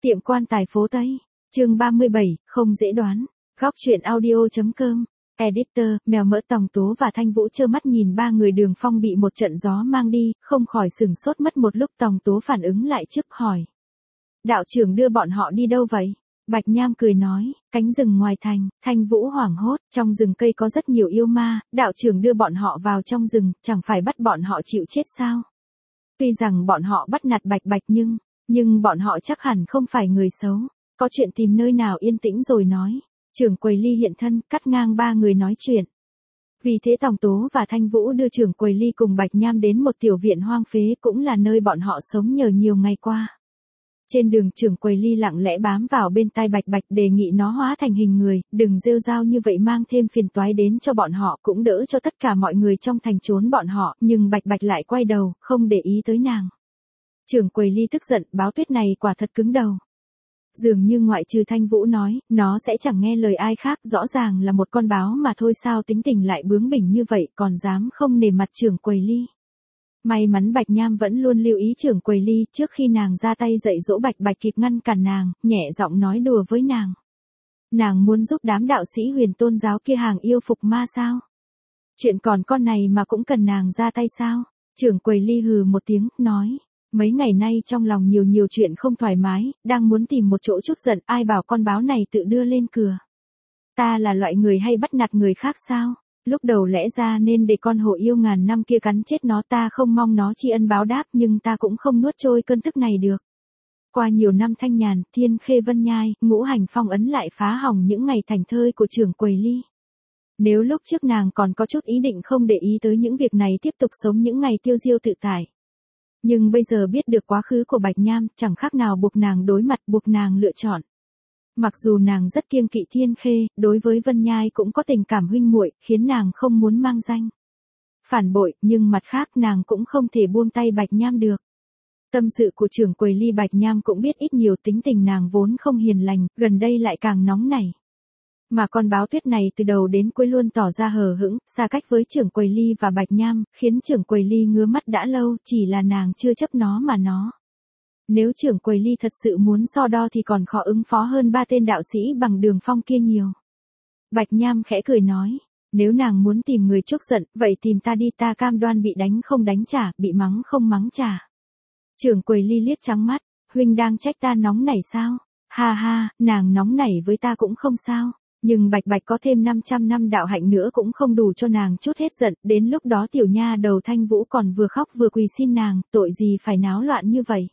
Tiệm quan tài phố Tây, chương 37, không dễ đoán. Góc truyện audio.com. Editor, mèo mỡ Tòng Tố và Thanh Vũ trơ mắt nhìn ba người Đường Phong bị một trận gió mang đi, không khỏi sửng sốt mất một lúc. Tòng Tố phản ứng lại trước hỏi. Đạo trưởng đưa bọn họ đi đâu vậy? Bạch Nham cười nói, cánh rừng ngoài thành. Thanh Vũ hoảng hốt, trong rừng cây có rất nhiều yêu ma, đạo trưởng đưa bọn họ vào trong rừng, chẳng phải bắt bọn họ chịu chết sao? Tuy rằng bọn họ bắt nạt Bạch Bạch nhưng bọn họ chắc hẳn không phải người xấu. Có chuyện tìm nơi nào yên tĩnh rồi nói. Trưởng quầy Ly hiện thân, cắt ngang ba người nói chuyện. Vì thế Tòng Tố và Thanh Vũ đưa trưởng quầy Ly cùng Bạch Nham đến một tiểu viện hoang phế, cũng là nơi bọn họ sống nhờ nhiều ngày qua. Trên đường trưởng quầy Ly lặng lẽ bám vào bên tai Bạch Bạch đề nghị nó hóa thành hình người, đừng rêu rao như vậy mang thêm phiền toái đến cho bọn họ, cũng đỡ cho tất cả mọi người trong thành trốn bọn họ, nhưng Bạch Bạch lại quay đầu, không để ý tới nàng. Trưởng quầy Ly tức giận, báo tuyết này quả thật cứng đầu. Dường như ngoại trừ Thanh Vũ nói, nó sẽ chẳng nghe lời ai khác, rõ ràng là một con báo mà thôi, sao tính tình lại bướng bỉnh như vậy, còn dám không nể mặt trưởng quầy Ly. May mắn Bạch Nham vẫn luôn lưu ý trưởng quầy Ly, trước khi nàng ra tay dạy dỗ Bạch Bạch kịp ngăn cản nàng, nhẹ giọng nói đùa với nàng. Nàng muốn giúp đám đạo sĩ Huyền Tôn giáo kia hàng yêu phục ma sao? Chuyện còn con này mà cũng cần nàng ra tay sao? Trưởng quầy Ly hừ một tiếng, nói. Mấy ngày nay trong lòng nhiều chuyện không thoải mái, đang muốn tìm một chỗ trút giận, ai bảo con báo này tự đưa lên cửa. Ta là loại người hay bắt nạt người khác sao? Lúc đầu lẽ ra nên để con hổ yêu ngàn năm kia cắn chết nó, ta không mong nó tri ân báo đáp, nhưng ta cũng không nuốt trôi cơn tức này được. Qua nhiều năm thanh nhàn, thiên khê vân nhai, ngũ hành phong ấn lại phá hỏng những ngày thành thơi của trưởng quầy Ly. Nếu lúc trước nàng còn có chút ý định không để ý tới những việc này, tiếp tục sống những ngày tiêu diêu tự tại. Nhưng bây giờ biết được quá khứ của Bạch Nham, chẳng khác nào buộc nàng đối mặt, buộc nàng lựa chọn. Mặc dù nàng rất kiêng kỵ thiên khê, đối với Vân Nhai cũng có tình cảm huynh muội, khiến nàng không muốn mang danh phản bội, nhưng mặt khác nàng cũng không thể buông tay Bạch Nham được. Tâm sự của trưởng quầy Ly Bạch Nham cũng biết ít nhiều, tính tình nàng vốn không hiền lành, gần đây lại càng nóng nảy. Mà con báo tuyết này từ đầu đến cuối luôn tỏ ra hờ hững, xa cách với trưởng quầy Ly và Bạch Nham, khiến trưởng quầy Ly ngứa mắt đã lâu, chỉ là nàng chưa chấp nó mà nó. Nếu trưởng quầy Ly thật sự muốn so đo thì còn khó ứng phó hơn ba tên đạo sĩ bằng Đường Phong kia nhiều. Bạch Nham khẽ cười nói, nếu nàng muốn tìm người chốc giận, vậy tìm ta đi, ta cam đoan bị đánh không đánh trả, bị mắng không mắng trả. Trưởng quầy Ly liếc trắng mắt, huynh đang trách ta nóng nảy sao? Ha ha, nàng nóng nảy với ta cũng không sao. Nhưng Bạch Bạch có thêm 500 năm đạo hạnh nữa cũng không đủ cho nàng chút hết giận, đến lúc đó tiểu nha đầu Thanh Vũ còn vừa khóc vừa quỳ xin nàng, tội gì phải náo loạn như vậy.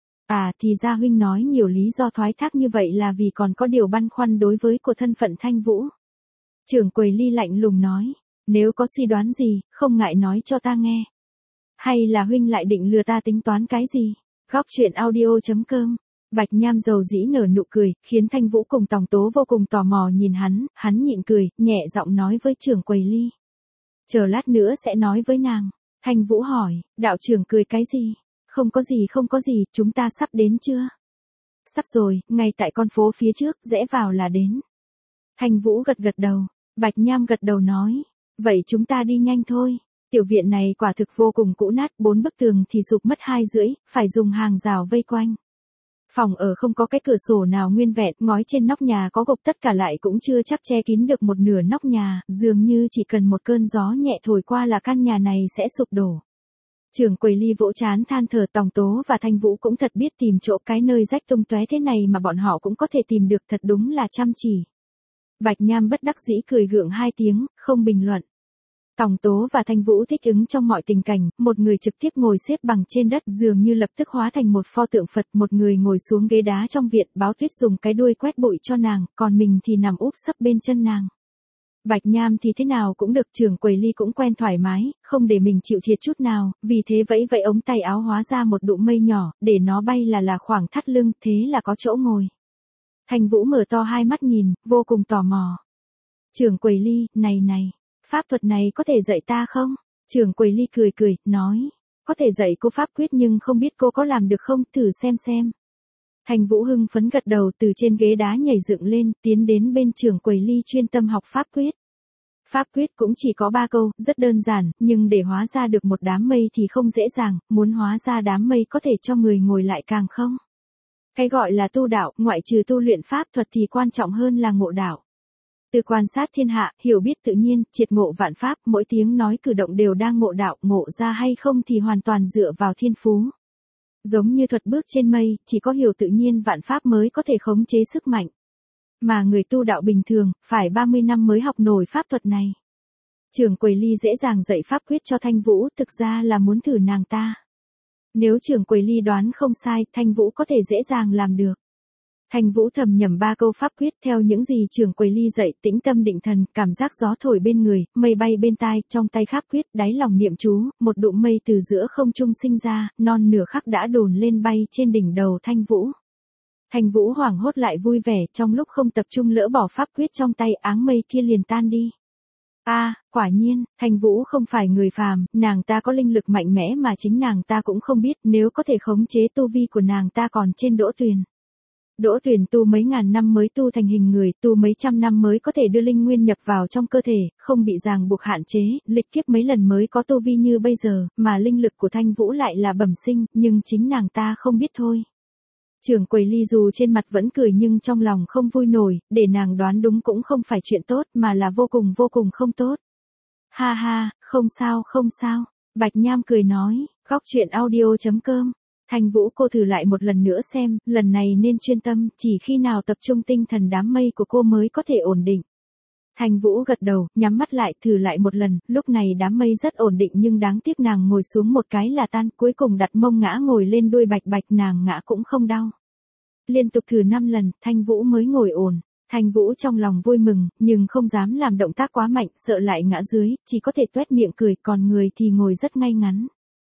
À, thì ra huynh nói nhiều lý do thoái thác như vậy là vì còn có điều băn khoăn đối với của thân phận Thanh Vũ. Trưởng quầy Ly lạnh lùng nói, nếu có suy đoán gì, không ngại nói cho ta nghe. Hay là huynh lại định lừa ta tính toán cái gì? Góc truyện audio.com. Bạch Nham dầu dĩ nở nụ cười, khiến Thanh Vũ cùng Tòng Tố vô cùng tò mò nhìn hắn nhịn cười, nhẹ giọng nói với trưởng quầy Ly. Chờ lát nữa sẽ nói với nàng. Thanh Vũ hỏi, đạo trưởng cười cái gì? Không có gì, chúng ta sắp đến chưa? Sắp rồi, ngay tại con phố phía trước, rẽ vào là đến. Thanh Vũ gật đầu, Bạch Nham gật đầu nói, vậy chúng ta đi nhanh thôi. Tiểu viện này quả thực vô cùng cũ nát, 4 bức tường thì sụp mất 2,5, phải dùng hàng rào vây quanh. Phòng ở không có cái cửa sổ nào nguyên vẹn, ngói trên nóc nhà có gộc tất cả lại cũng chưa chắc che kín được một nửa nóc nhà, dường như chỉ cần một cơn gió nhẹ thổi qua là căn nhà này sẽ sụp đổ. Trưởng quầy Ly vỗ trán than thở, Tòng Tố và Thanh Vũ cũng thật biết tìm chỗ, cái nơi rách tung tóe thế này mà bọn họ cũng có thể tìm được, thật đúng là chăm chỉ. Bạch Nham bất đắc dĩ cười gượng 2 tiếng, không bình luận. Tòng Tố và Thanh Vũ thích ứng trong mọi tình cảnh, một người trực tiếp ngồi xếp bằng trên đất dường như lập tức hóa thành một pho tượng Phật, một người ngồi xuống ghế đá trong viện, Báo Tuyết dùng cái đuôi quét bụi cho nàng, còn mình thì nằm úp sấp bên chân nàng. Bạch Nham thì thế nào cũng được, trưởng quầy Ly cũng quen thoải mái, không để mình chịu thiệt chút nào, vì thế vẫy ống tay áo hóa ra một đụ mây nhỏ, để nó bay là khoảng thắt lưng, thế là có chỗ ngồi. Thanh Vũ mở to hai mắt nhìn, vô cùng tò mò. Trưởng quầy Ly, này, pháp thuật này có thể dạy ta không? Trưởng quầy Ly cười, nói, có thể dạy cô pháp quyết nhưng không biết cô có làm được không, thử xem. Thanh Vũ hưng phấn gật đầu, từ trên ghế đá nhảy dựng lên, tiến đến bên trưởng quầy Ly chuyên tâm học pháp quyết. Pháp quyết cũng chỉ có 3 câu, rất đơn giản, nhưng để hóa ra được một đám mây thì không dễ dàng, muốn hóa ra đám mây có thể cho người ngồi lại càng không. Cái gọi là tu đạo, ngoại trừ tu luyện pháp thuật thì quan trọng hơn là ngộ đạo. Từ quan sát thiên hạ, hiểu biết tự nhiên, triệt ngộ vạn pháp, mỗi tiếng nói cử động đều đang ngộ đạo, ngộ ra hay không thì hoàn toàn dựa vào thiên phú. Giống như thuật bước trên mây, chỉ có hiểu tự nhiên vạn pháp mới có thể khống chế sức mạnh. Mà người tu đạo bình thường, phải 30 năm mới học nổi pháp thuật này. Trưởng Quầy Ly dễ dàng dạy pháp quyết cho Thanh Vũ, thực ra là muốn thử nàng ta. Nếu trưởng Quầy Ly đoán không sai, Thanh Vũ có thể dễ dàng làm được. Thanh Vũ thầm nhẩm 3 câu pháp quyết theo những gì trưởng Quầy Ly dạy, tĩnh tâm định thần, cảm giác gió thổi bên người, mây bay bên tai, trong tay pháp quyết, đáy lòng niệm chú, một đụm mây từ giữa không trung sinh ra, non nửa khắc đã đồn lên bay trên đỉnh đầu Thanh Vũ. Thanh Vũ hoảng hốt lại vui vẻ, trong lúc không tập trung lỡ bỏ pháp quyết trong tay, áng mây kia liền tan đi. Quả nhiên, Thanh Vũ không phải người phàm, nàng ta có linh lực mạnh mẽ mà chính nàng ta cũng không biết, nếu có thể khống chế tu vi của nàng ta còn trên Đỗ Tuyền. Đỗ Tuyền tu mấy ngàn năm mới tu thành hình người, tu mấy trăm năm mới có thể đưa linh nguyên nhập vào trong cơ thể, không bị ràng buộc hạn chế, lịch kiếp mấy lần mới có tu vi như bây giờ, mà linh lực của Thanh Vũ lại là bẩm sinh, nhưng chính nàng ta không biết thôi. Trưởng Quầy Ly dù trên mặt vẫn cười nhưng trong lòng không vui nổi, để nàng đoán đúng cũng không phải chuyện tốt mà là vô cùng không tốt. Ha ha, không sao. Bạch Nham cười nói, góc truyện audio.com. Thanh Vũ cô thử lại một lần nữa xem, lần này nên chuyên tâm, chỉ khi nào tập trung tinh thần đám mây của cô mới có thể ổn định. Thanh Vũ gật đầu, nhắm mắt lại, thử lại một lần, lúc này đám mây rất ổn định nhưng đáng tiếc nàng ngồi xuống một cái là tan, cuối cùng đặt mông ngã ngồi lên đuôi bạch bạch, nàng ngã cũng không đau. Liên tục thử 5 lần, Thanh Vũ mới ngồi ổn. Thanh Vũ trong lòng vui mừng, nhưng không dám làm động tác quá mạnh, sợ lại ngã dưới, chỉ có thể tuét miệng cười, còn người thì ngồi rất ngay ngắn.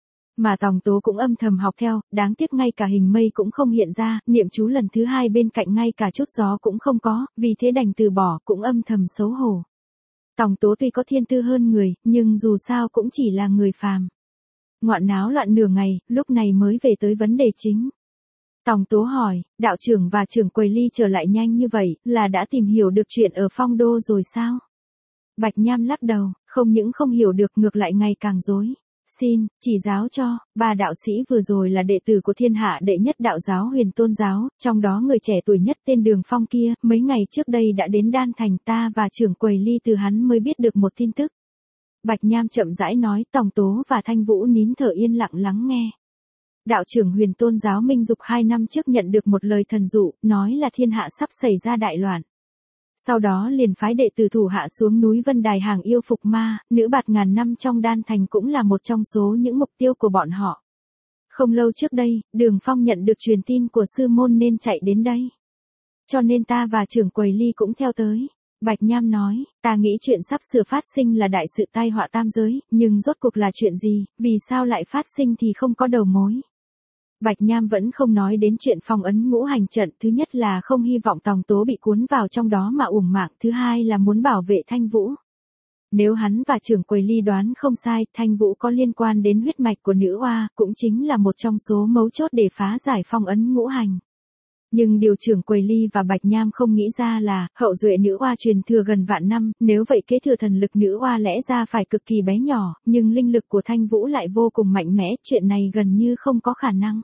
Mà Tòng Tố cũng âm thầm học theo, đáng tiếc ngay cả hình mây cũng không hiện ra, niệm chú lần thứ 2 bên cạnh ngay cả chút gió cũng không có, vì thế đành từ bỏ, cũng âm thầm xấu hổ. Tòng Tố tuy có thiên tư hơn người, nhưng dù sao cũng chỉ là người phàm. Ngoạn náo loạn nửa ngày, lúc này mới về tới vấn đề chính. Tòng Tố hỏi, đạo trưởng và trưởng Quầy Ly trở lại nhanh như vậy, là đã tìm hiểu được chuyện ở Phong Đô rồi sao? Bạch Nham lắc đầu, không những không hiểu được ngược lại ngày càng rối. Xin, chỉ giáo cho, 3 đạo sĩ vừa rồi là đệ tử của thiên hạ đệ nhất đạo giáo Huyền Tôn giáo, trong đó người trẻ tuổi nhất tên Đường Phong kia, mấy ngày trước đây đã đến Đan Thành, ta và trưởng Quầy Ly từ hắn mới biết được một tin tức. Bạch Nham chậm rãi nói, Tòng Tố và Thanh Vũ nín thở yên lặng lắng nghe. Đạo trưởng Huyền Tôn giáo Minh Dục 2 năm trước nhận được một lời thần dụ, nói là thiên hạ sắp xảy ra đại loạn. Sau đó liền phái đệ tử thủ hạ xuống núi Vân Đài hàng yêu phục ma, nữ bạt ngàn năm trong Đan Thành cũng là một trong số những mục tiêu của bọn họ. Không lâu trước đây, Đường Phong nhận được truyền tin của sư môn nên chạy đến đây. Cho nên ta và trưởng Quầy Ly cũng theo tới. Bạch Nham nói, ta nghĩ chuyện sắp sửa phát sinh là đại sự tai họa tam giới, nhưng rốt cuộc là chuyện gì, vì sao lại phát sinh thì không có đầu mối. Bạch Nham vẫn không nói đến chuyện phong ấn ngũ hành trận, thứ nhất là không hy vọng Tòng Tố bị cuốn vào trong đó mà uổng mạng, thứ hai là muốn bảo vệ Thanh Vũ. Nếu hắn và trưởng Quầy Ly đoán không sai, Thanh Vũ có liên quan đến huyết mạch của nữ oa, cũng chính là một trong số mấu chốt để phá giải phong ấn ngũ hành. Nhưng điều trưởng Quầy Ly và Bạch Nham không nghĩ ra là, hậu duệ nữ oa truyền thừa gần vạn năm, nếu vậy kế thừa thần lực nữ oa lẽ ra phải cực kỳ bé nhỏ, nhưng linh lực của Thanh Vũ lại vô cùng mạnh mẽ, chuyện này gần như không có khả năng.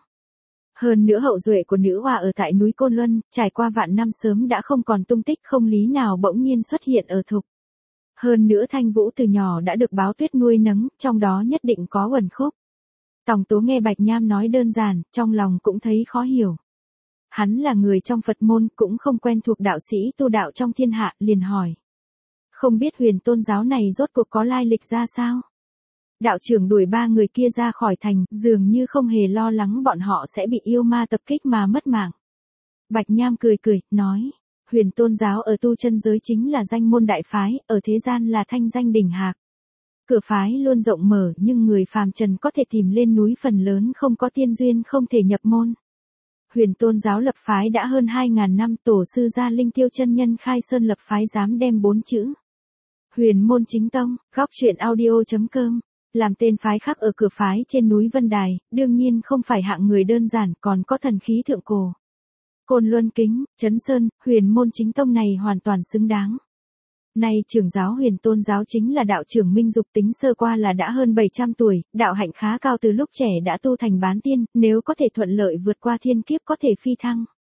Hơn nữa hậu duệ của nữ oa ở tại núi Côn Luân, trải qua vạn năm sớm đã không còn tung tích, không lý nào bỗng nhiên xuất hiện ở Thục. Hơn nữa Thanh Vũ từ nhỏ đã được Báo Tuyết nuôi nấng, trong đó nhất định có uẩn khúc. Tòng Tố nghe Bạch Nham nói đơn giản, trong lòng cũng thấy khó hiểu. Hắn là người trong Phật môn, cũng không quen thuộc đạo sĩ tu đạo trong thiên hạ, liền hỏi. Không biết Huyền Tôn giáo này rốt cuộc có lai lịch ra sao? Đạo trưởng đuổi 3 người kia ra khỏi thành, dường như không hề lo lắng bọn họ sẽ bị yêu ma tập kích mà mất mạng. Bạch Nham cười, nói, Huyền Tôn giáo ở tu chân giới chính là danh môn đại phái, ở thế gian là thanh danh đỉnh hạc. Cửa phái luôn rộng mở nhưng người phàm trần có thể tìm lên núi phần lớn không có tiên duyên không thể nhập môn. Huyền Tôn giáo lập phái đã hơn 2.000 năm, tổ sư Gia Linh Tiêu chân nhân khai sơn lập phái dám đem 4 chữ. Huyền môn chính tông, góc truyện audio.com. Làm tên phái khác ở cửa phái trên núi Vân Đài, đương nhiên không phải hạng người đơn giản, còn có thần khí thượng cổ. Côn Luân Kính, Trấn Sơn, Huyền môn chính tông này hoàn toàn xứng đáng. Nay trưởng giáo Huyền Tôn giáo chính là đạo trưởng Minh Dục, tính sơ qua là đã hơn 700 tuổi, đạo hạnh khá cao, từ lúc trẻ đã tu thành bán tiên, nếu có thể thuận lợi vượt qua thiên kiếp có thể phi thăng.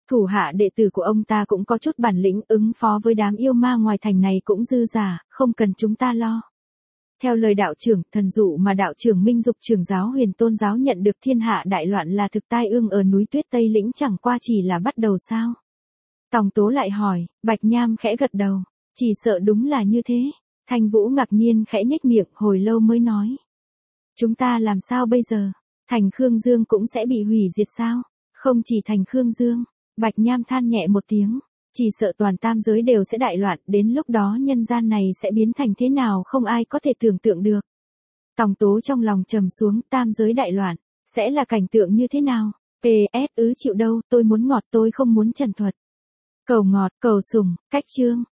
Thủ hạ đệ tử của ông ta cũng có chút bản lĩnh, ứng phó với đám yêu ma ngoài thành này cũng dư giả, không cần chúng ta lo. Theo lời đạo trưởng, thần dụ mà đạo trưởng Minh Dục trưởng giáo Huyền Tôn giáo nhận được thiên hạ đại loạn là thực tai ương ở núi Tuyết Tây Lĩnh chẳng qua chỉ là bắt đầu sao? Tòng Tố lại hỏi, Bạch Nham khẽ gật đầu, chỉ sợ đúng là như thế. Thanh Vũ ngạc nhiên khẽ nhếch miệng, hồi lâu mới nói. Chúng ta làm sao bây giờ? Thành Khương Dương cũng sẽ bị hủy diệt sao? Không chỉ thành Khương Dương, Bạch Nham than nhẹ một tiếng, chỉ sợ toàn tam giới đều sẽ đại loạn, đến lúc đó nhân gian này sẽ biến thành thế nào không ai có thể tưởng tượng được. Tòng Tố trong lòng trầm xuống, tam giới đại loạn, sẽ là cảnh tượng như thế nào? PS chịu đâu, tôi muốn ngọt tôi không muốn trần thuật. Cầu ngọt, cầu sủng, cách chương.